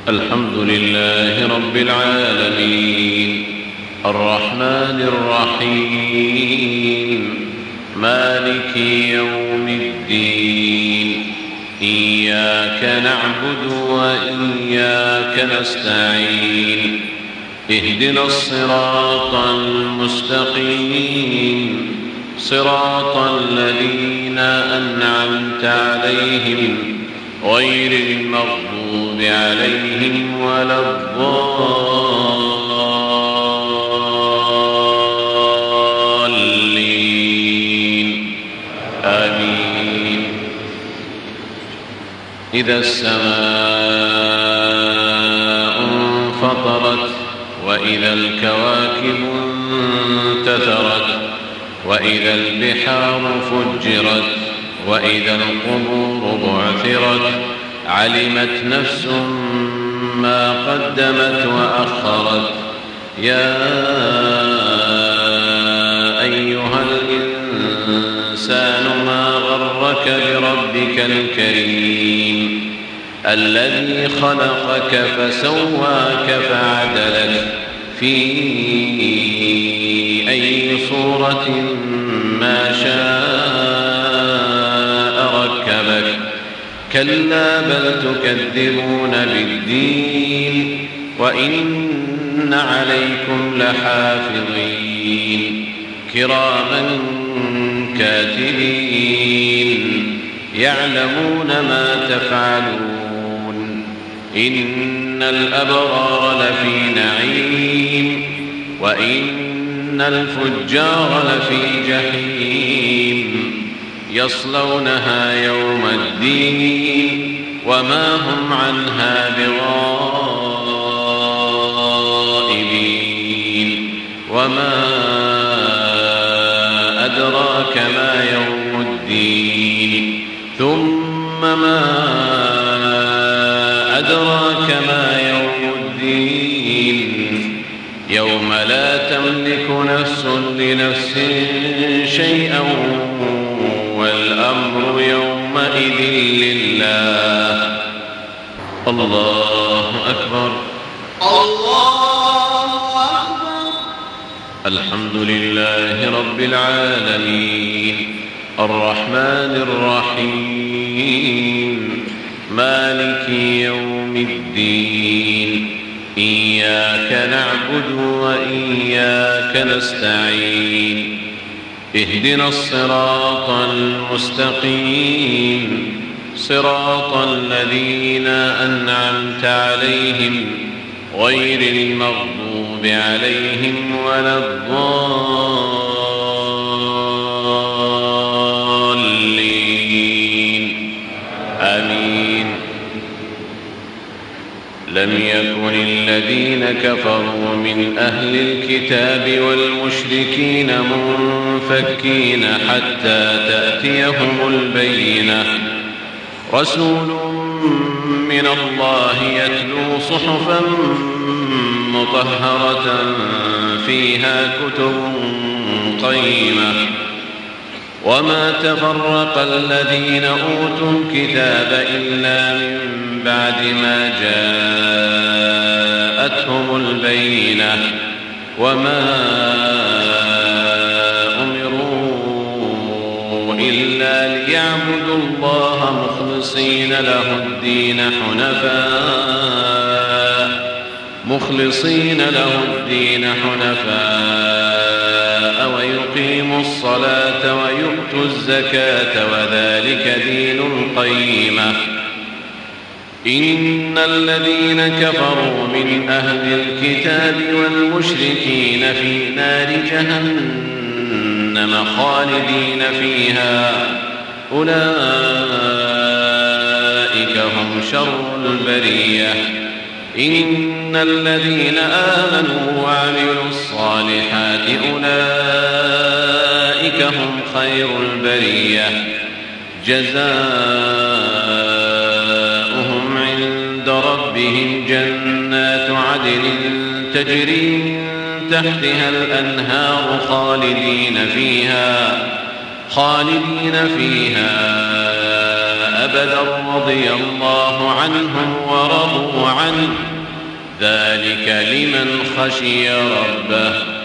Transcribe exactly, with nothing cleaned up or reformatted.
الحمد لله رب العالمين الرحمن الرحيم مالك يوم الدين إياك نعبد وإياك نستعين اهدنا الصراط المستقيم صراط الذين أنعمت عليهم غير المغضوب عليهم ولا الضالين آمين. إذا السماء انفطرت وإذا الكواكب انتثرت وإذا البحار فجرت وإذا القبور بعثرت علمت نفس ما قدمت وأخرت. يا أيها الإنسان ما غرك بربك الكريم الذي خلقك فسواك فعدلك في أي صورة ما شاء ركبك. كلا بل تكذبون بالدين وإن عليكم لحافظين كراما كاتبين يعلمون ما تفعلون. إن الأبرار لفي نعيم وإن الفجار لفي جحيم يصلونها يوم الدين وما هم عنها بغائبين. وما أدراك ما يوم الدين ثم ما أدراك ما يوم الدين يوم لا تملك نفس لنفس شيئا والأمر يومئذ لله. الله أكبر الله أكبر. الحمد لله رب العالمين الرحمن الرحيم مالك يوم الدين إياك نعبد وإياك نستعين اهدنا الصراط المستقيم صراط الذين أنعمت عليهم غير المغضوب عليهم ولا الضالين آمين. لم يكن الذين كفروا من أهل الكتاب والمشركين منفكين حتى تأتيهم البينة. رسول من الله يتلو صحفا مطهرة فيها كتب قيمة. وما تفرق الذين أوتوا الكتاب إلا من بعد ما جاءتهم البينة. وما أمروا إلا ليعبدوا الله مخلصين له الدين حنفاء مخلصين له الدين حنفاء ويقيموا الصلاة ويؤتوا الزكاة وذلك دين القيمة. إن الذين كفروا من أهل الكتاب والمشركين في نار جهنم خالدين فيها أولئك هم شر البرية. إن الذين آمنوا وعملوا الصالحات أولئك هم خير البرية جزاؤهم عند ربهم جنات عدن تجري من تحتها الأنهار خالدين فيها خالدين فيها أبدا رضي الله عنهم ورضوا عنه ذلك لمن خشي ربه.